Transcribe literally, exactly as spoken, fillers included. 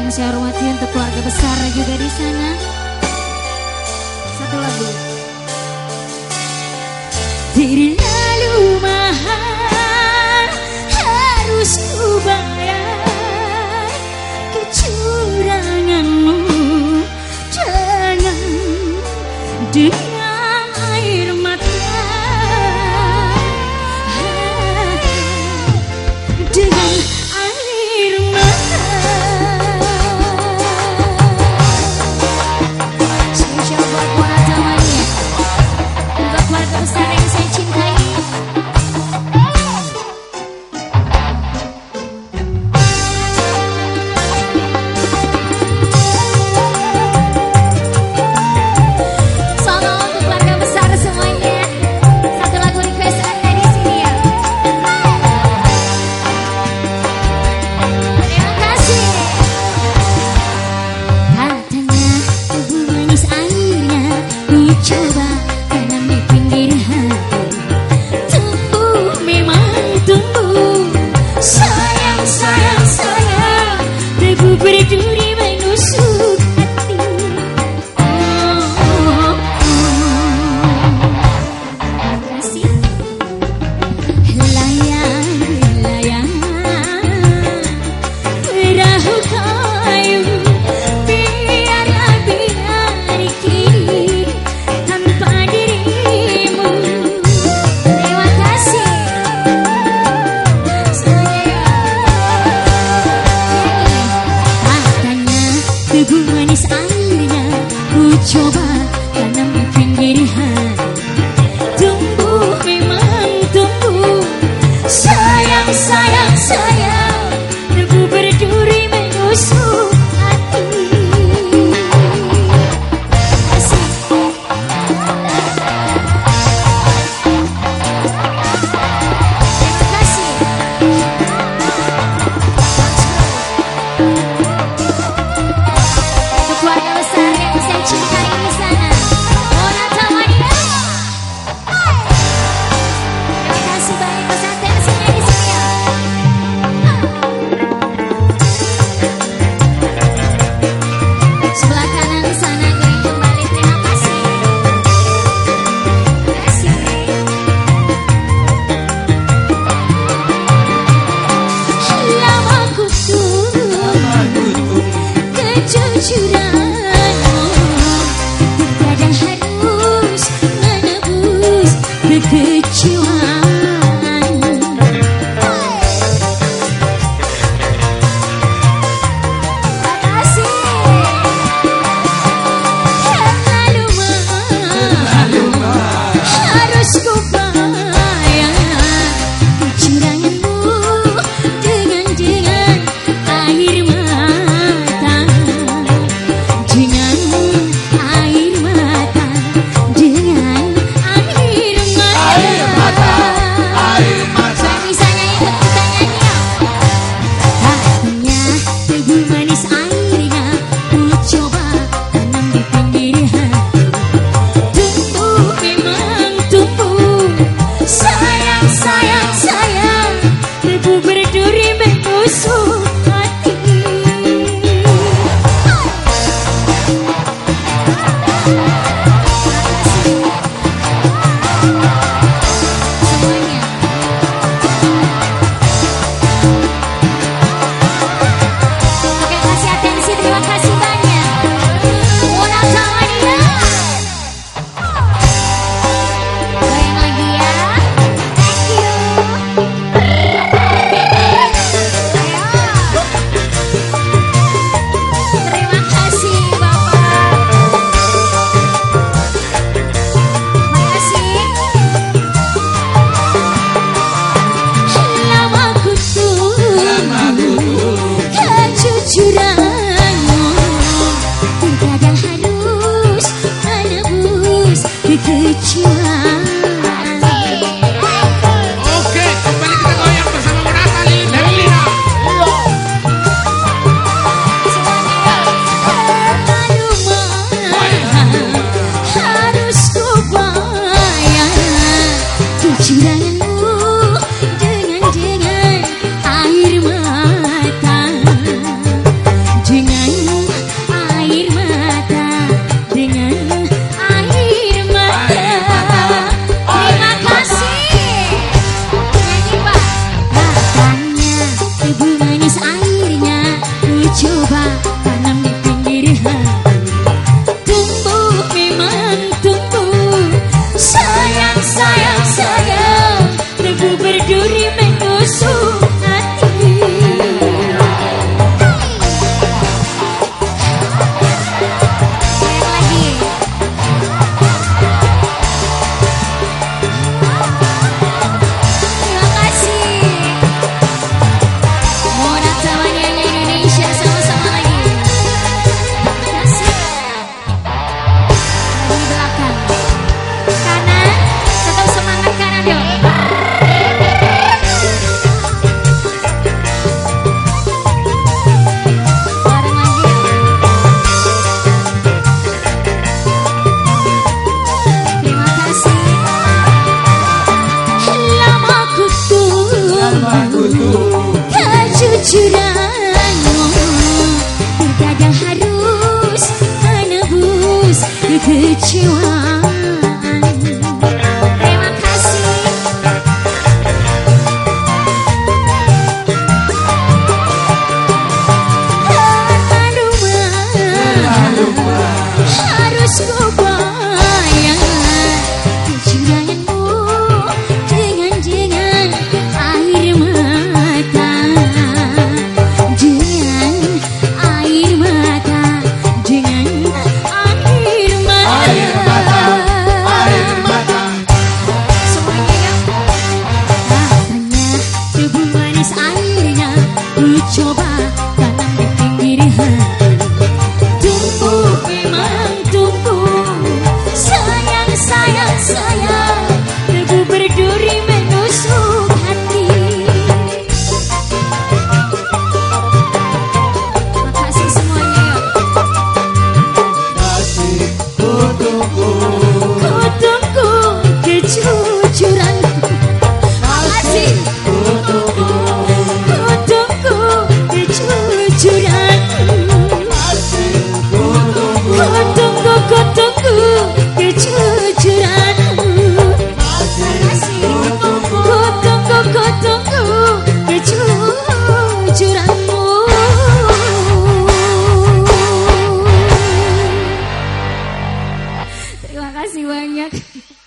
yang saya hormati untuk keluarga besar juga di sana. Satu lagu. Terlalu mahal harus ku bayar kecuranganmu, jangan dengan air mata, dengan air mata. Spesial buat para temannya, buat keluarga besar yang saya cintai. Coba tanam di pinggir hati, tumbuh memang tumbuh. Sayang, sayang, sayang, debu berduri menusuk hati. Oh, oh, oh. Kasih layang, layang perahu kayu, biarlah biar kini tanpa dirimu. Terima kasih. Katanya tebu manis airnya ku coba tanam di pinggir hati, tumbuh memang tumbuh. Sayang, sayang, sayang, debu berduri menusuk hati. Keluarga besar yang saya cintai di sana. Tunggu memang tunggu, sayang sayang sayang, debu berduri menusuk hati. Makasih semuanya ya. Kasih ku tunggu, Ku tunggu kejujuran. Makasih. ku tunggu, Ku tunggu kejujuran. kasih ku tunggu, Ku tunggu, ku tunggu kejujuran. kasih ku tunggu. Ku tunggu, ku tunggu kejujuranmu. Terima kasih banyak.